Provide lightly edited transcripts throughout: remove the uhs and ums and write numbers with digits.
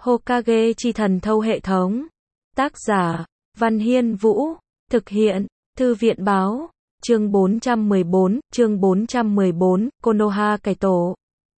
Hokage chi thần thâu hệ thống. Tác giả, Văn Hiên Vũ. Thực hiện, Thư viện báo. Chương 414, Konoha cải tổ.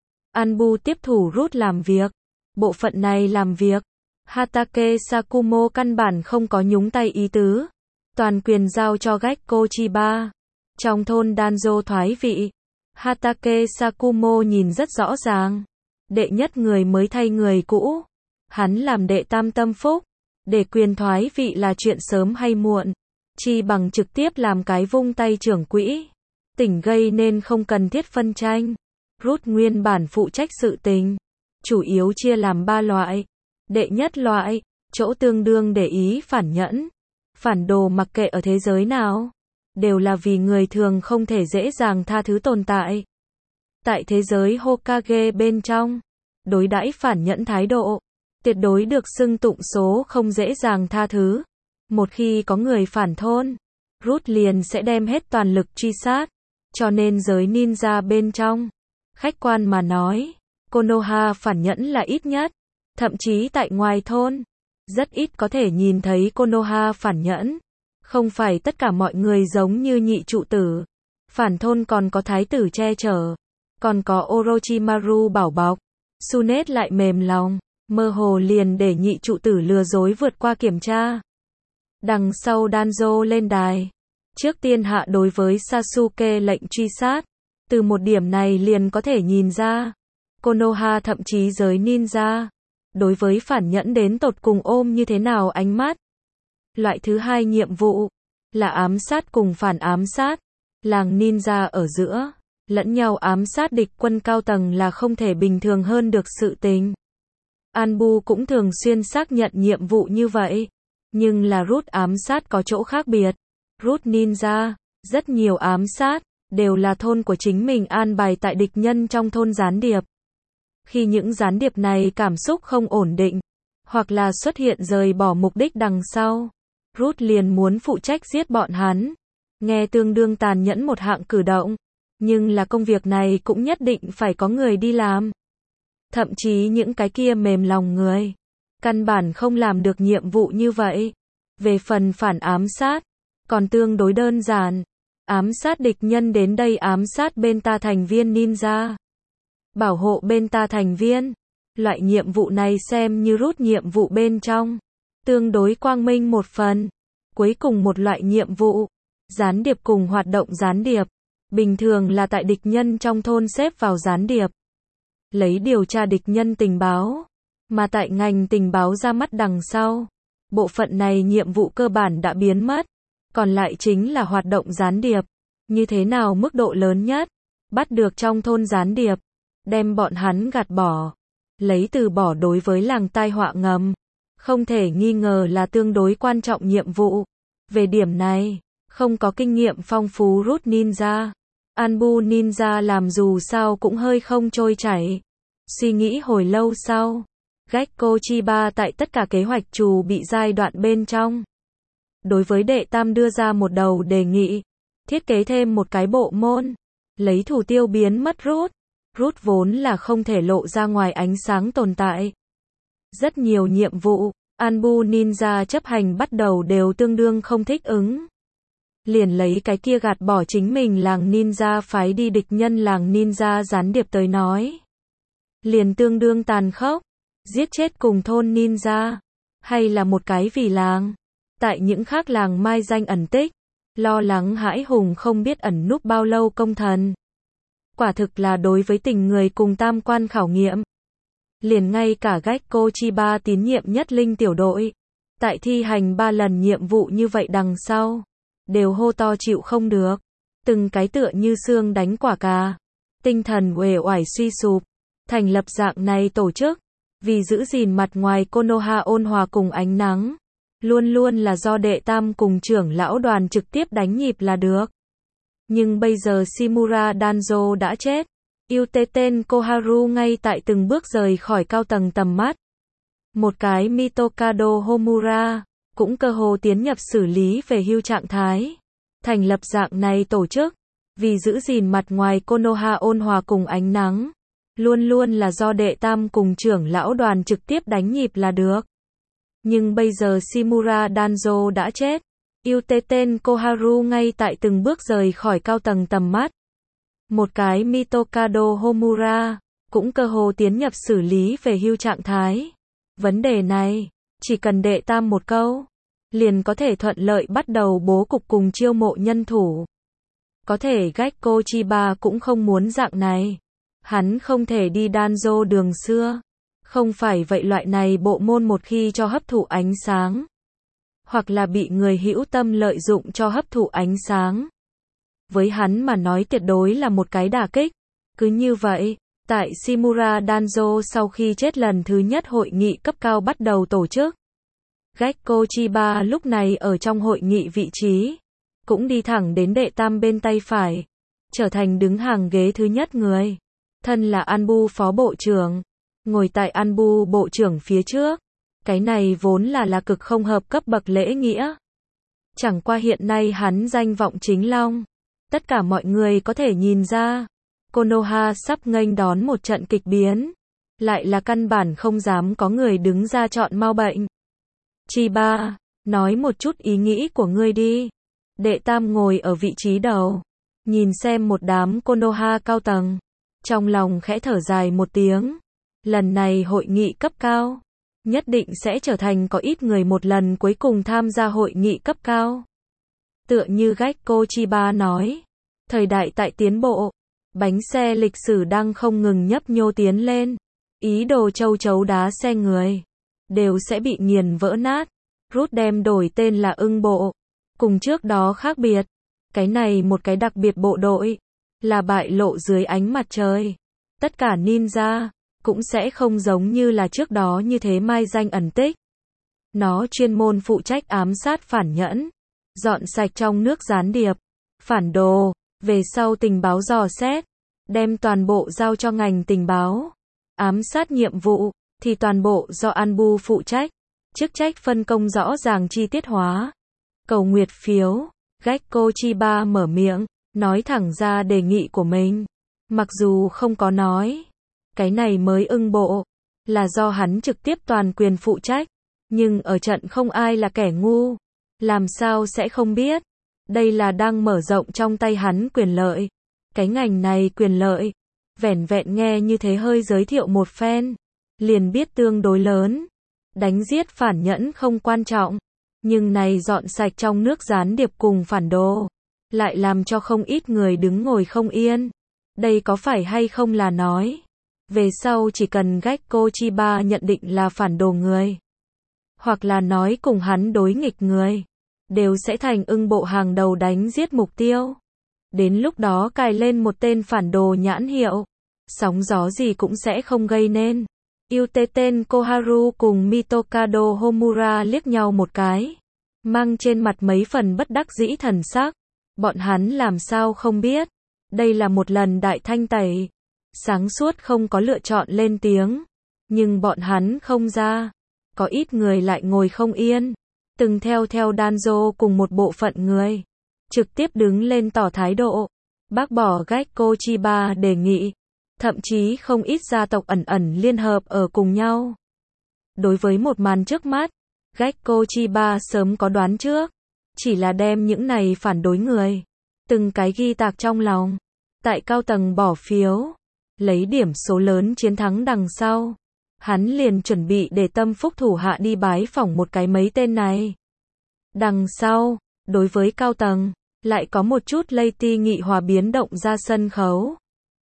Anbu tiếp thủ Root làm việc. Bộ phận này làm việc. Hatake Sakumo căn bản không có nhúng tay ý tứ. Toàn quyền giao cho Gekko Chiba. Trong thôn Danzo thoái vị, Hatake Sakumo nhìn rất rõ ràng. Đệ nhất người mới thay người cũ. Hắn làm đệ tam tâm phúc. Để quyền thoái vị là chuyện sớm hay muộn. Chi bằng trực tiếp làm cái vung tay trưởng quỹ. Tỉnh gây nên không cần thiết phân tranh. Root nguyên bản phụ trách sự tình. Chủ yếu chia làm 3 loại. Đệ nhất loại, chỗ tương đương để ý phản nhẫn. Phản đồ mặc kệ ở thế giới nào, đều là vì người thường không thể dễ dàng tha thứ tồn tại. Tại thế giới Hokage bên trong, đối đãi phản nhẫn thái độ, tuyệt đối được xưng tụng số không dễ dàng tha thứ. Một khi có người phản thôn, Root liền sẽ đem hết toàn lực truy sát. Cho nên giới ninja bên trong, khách quan mà nói, Konoha phản nhẫn là ít nhất. Thậm chí tại ngoài thôn, rất ít có thể nhìn thấy Konoha phản nhẫn. Không phải tất cả mọi người giống như nhị trụ tử. Phản thôn còn có thái tử che chở. Còn có Orochimaru bảo bọc. Tsunade lại mềm lòng. Mơ hồ liền để nhị trụ tử lừa dối vượt qua kiểm tra. Đằng sau Danzo lên đài. Trước tiên hạ đối với Sasuke lệnh truy sát. Từ một điểm này liền có thể nhìn ra. Konoha thậm chí giới ninja. Đối với phản nhẫn đến tột cùng ôm như thế nào ánh mắt. Loại thứ hai nhiệm vụ là ám sát cùng phản ám sát. Làng ninja ở giữa, lẫn nhau ám sát địch quân cao tầng là không thể bình thường hơn được sự tình. Anbu cũng thường xuyên xác nhận nhiệm vụ như vậy. Nhưng là Root ám sát có chỗ khác biệt. Root ninja, rất nhiều ám sát, đều là thôn của chính mình an bài tại địch nhân trong thôn gián điệp. Khi những gián điệp này cảm xúc không ổn định, hoặc là xuất hiện rời bỏ mục đích đằng sau, Root liền muốn phụ trách giết bọn hắn. Nghe tương đương tàn nhẫn một hạng cử động, nhưng là công việc này cũng nhất định phải có người đi làm. Thậm chí những cái kia mềm lòng người, căn bản không làm được nhiệm vụ như vậy. Về phần phản ám sát, còn tương đối đơn giản. Ám sát địch nhân đến đây ám sát bên ta thành viên ninja. Bảo hộ bên ta thành viên. Loại nhiệm vụ này xem như Root nhiệm vụ bên trong. Tương đối quang minh một phần. Cuối cùng một loại nhiệm vụ. Gián điệp cùng hoạt động gián điệp. Bình thường là tại địch nhân trong thôn xếp vào gián điệp. Lấy điều tra địch nhân tình báo. Mà tại ngành tình báo ra mắt đằng sau. Bộ phận này nhiệm vụ cơ bản đã biến mất. Còn lại chính là hoạt động gián điệp. Như thế nào mức độ lớn nhất. Bắt được trong thôn gián điệp. Đem bọn hắn gạt bỏ. Lấy từ bỏ đối với làng tai họa ngầm. Không thể nghi ngờ là tương đối quan trọng nhiệm vụ. Về điểm này, không có kinh nghiệm phong phú Root ninja. Anbu ninja làm dù sao cũng hơi không trôi chảy. Suy nghĩ hồi lâu sau. Gekko Chiba tại tất cả kế hoạch trù bị giai đoạn bên trong. Đối với đệ tam đưa ra một đầu đề nghị. Thiết kế thêm một cái bộ môn. Lấy thủ tiêu biến mất Root. Root vốn là không thể lộ ra ngoài ánh sáng tồn tại. Rất nhiều nhiệm vụ, Anbu ninja chấp hành bắt đầu đều tương đương không thích ứng. Liền lấy cái kia gạt bỏ chính mình làng ninja phái đi địch nhân làng ninja gián điệp tới nói. Liền tương đương tàn khốc, giết chết cùng thôn ninja, hay là một cái vì làng. Tại những khác làng mai danh ẩn tích, lo lắng hãi hùng không biết ẩn núp bao lâu công thần. Quả thực là đối với tình người cùng tam quan khảo nghiệm. Liền ngay cả Gekko Chiba tín nhiệm nhất linh tiểu đội. Tại thi hành 3 lần nhiệm vụ như vậy đằng sau. Đều hô to chịu không được. Từng cái tựa như xương đánh quả cà. Tinh thần uể oải suy sụp. Thành lập dạng này tổ chức. Vì giữ gìn mặt ngoài Konoha ôn hòa cùng ánh nắng. Luôn luôn là do đệ tam cùng trưởng lão đoàn trực tiếp đánh nhịp là được. Nhưng bây giờ Shimura Danzo đã chết. Uteten Koharu ngay tại từng bước rời khỏi cao tầng tầm mắt. Một cái Mitokado Homura, cũng cơ hồ tiến nhập xử lý về hưu trạng thái. Thành lập dạng này tổ chức, vì giữ gìn mặt ngoài Konoha ôn hòa cùng ánh nắng. luôn luôn là do đệ tam cùng trưởng lão đoàn trực tiếp đánh nhịp là được. Nhưng bây giờ Shimura Danzo đã chết. Uten Koharu ngay tại từng bước rời khỏi cao tầng tầm mắt. Một cái Mitokado Homura cũng cơ hồ tiến nhập xử lý về hưu trạng thái. Vấn đề này, chỉ cần đệ tam một câu, liền có thể thuận lợi bắt đầu bố cục cùng chiêu mộ nhân thủ. Có thể Gekko Chiba cũng không muốn dạng này. Hắn không thể đi Danzo đường xưa. Không phải vậy loại này bộ môn một khi cho hấp thụ ánh sáng, hoặc là bị người hữu tâm lợi dụng cho hấp thụ ánh sáng, với hắn mà nói tuyệt đối là một cái đả kích. Cứ như vậy, tại Shimura Danzo sau khi chết lần thứ nhất hội nghị cấp cao bắt đầu tổ chức. Gekko Chiba lúc này ở trong hội nghị vị trí, cũng đi thẳng đến đệ tam bên tay phải, trở thành đứng hàng ghế thứ nhất người. Thân là Anbu phó bộ trưởng, ngồi tại Anbu bộ trưởng phía trước. Cái này vốn là cực không hợp cấp bậc lễ nghĩa. Chẳng qua hiện nay hắn danh vọng chính long. Tất cả mọi người có thể nhìn ra, Konoha sắp nghênh đón một trận kịch biến. Lại là căn bản không dám có người đứng ra chọn mau bệnh. Chiba, nói một chút ý nghĩ của ngươi đi. Đệ tam ngồi ở vị trí đầu, nhìn xem một đám Konoha cao tầng, trong lòng khẽ thở dài một tiếng. Lần này hội nghị cấp cao, nhất định sẽ trở thành có ít người một lần cuối cùng tham gia hội nghị cấp cao. Tựa như Gekko Chiba nói, thời đại tại tiến bộ, bánh xe lịch sử đang không ngừng nhấp nhô tiến lên, ý đồ châu chấu đá xe người, đều sẽ bị nghiền vỡ nát. Rút đem đổi tên là ưng bộ. Cùng trước đó khác biệt, cái này một cái đặc biệt bộ đội, là bại lộ dưới ánh mặt trời. Tất cả ninja cũng sẽ không giống như là trước đó như thế mai danh ẩn tích. Nó chuyên môn phụ trách ám sát phản nhẫn, dọn sạch trong nước gián điệp, phản đồ, về sau tình báo dò xét, đem toàn bộ giao cho ngành tình báo. Ám sát nhiệm vụ thì toàn bộ do Anbu phụ trách, chức trách phân công rõ ràng chi tiết hóa. Cầu nguyệt phiếu, Gekko Chiba mở miệng, nói thẳng ra đề nghị của mình. Mặc dù không có nói, cái này mới ưng bộ, là do hắn trực tiếp toàn quyền phụ trách, nhưng ở trận không ai là kẻ ngu, làm sao sẽ không biết. Đây là đang mở rộng trong tay hắn quyền lợi. Cái ngành này quyền lợi, vẻn vẹn nghe như thế hơi giới thiệu một phen, liền biết tương đối lớn. Đánh giết phản nhẫn không quan trọng, nhưng này dọn sạch trong nước gián điệp cùng phản đồ, lại làm cho không ít người đứng ngồi không yên. Đây có phải hay không là nói, về sau chỉ cần Gekko Chiba nhận định là phản đồ người, hoặc là nói cùng hắn đối nghịch người, đều sẽ thành ưng bộ hàng đầu đánh giết mục tiêu. Đến lúc đó cài lên một tên phản đồ nhãn hiệu, sóng gió gì cũng sẽ không gây nên. Uten Koharu cùng Mitokado Homura liếc nhau một cái, mang trên mặt mấy phần bất đắc dĩ thần sắc. Bọn hắn làm sao không biết, đây là một lần đại thanh tẩy. Sáng suốt không có lựa chọn lên tiếng, nhưng bọn hắn không ra. Có ít người lại ngồi không yên, từng theo Danzo cùng một bộ phận người, trực tiếp đứng lên tỏ thái độ, bác bỏ Gekko Chiba đề nghị. Thậm chí không ít gia tộc ẩn liên hợp ở cùng nhau. Đối với một màn trước mắt, Gekko Chiba sớm có đoán trước, chỉ là đem những này phản đối người, từng cái ghi tạc trong lòng, tại cao tầng bỏ phiếu, lấy điểm số lớn chiến thắng đằng sau. Hắn liền chuẩn bị để tâm phúc thủ hạ đi bái phỏng một cái mấy tên này. Đằng sau, đối với cao tầng, lại có một chút lây ti nghị hòa biến động ra sân khấu.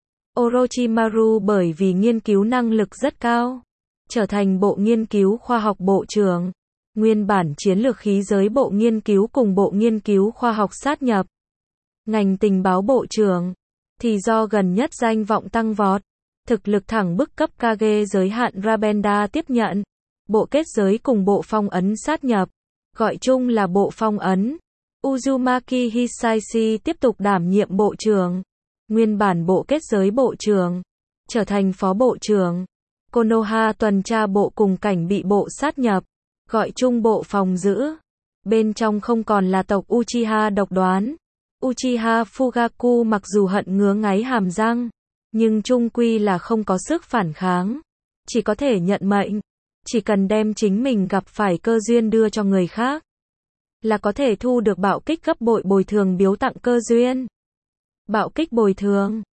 Orochimaru bởi vì nghiên cứu năng lực rất cao, trở thành bộ nghiên cứu khoa học bộ trưởng. Nguyên bản chiến lược khí giới bộ nghiên cứu cùng bộ nghiên cứu khoa học sát nhập. Ngành tình báo bộ trưởng, thì do gần nhất danh vọng tăng vọt, thực lực thẳng bức cấp Kage giới hạn Rabenda tiếp nhận. Bộ kết giới cùng bộ phong ấn sát nhập, gọi chung là bộ phong ấn. Uzumaki Hisaishi tiếp tục đảm nhiệm bộ trưởng. Nguyên bản bộ kết giới bộ trưởng, trở thành phó bộ trưởng. Konoha tuần tra bộ cùng cảnh bị bộ sát nhập, gọi chung bộ phòng giữ. Bên trong không còn là tộc Uchiha độc đoán. Uchiha Fugaku mặc dù hận ngứa ngáy hàm răng, Nhưng chung quy là không có sức phản kháng. Chỉ có thể nhận mệnh. Chỉ cần đem chính mình gặp phải cơ duyên đưa cho người khác, là có thể thu được bạo kích gấp bội bồi thường biếu tặng cơ duyên. Bạo kích bồi thường.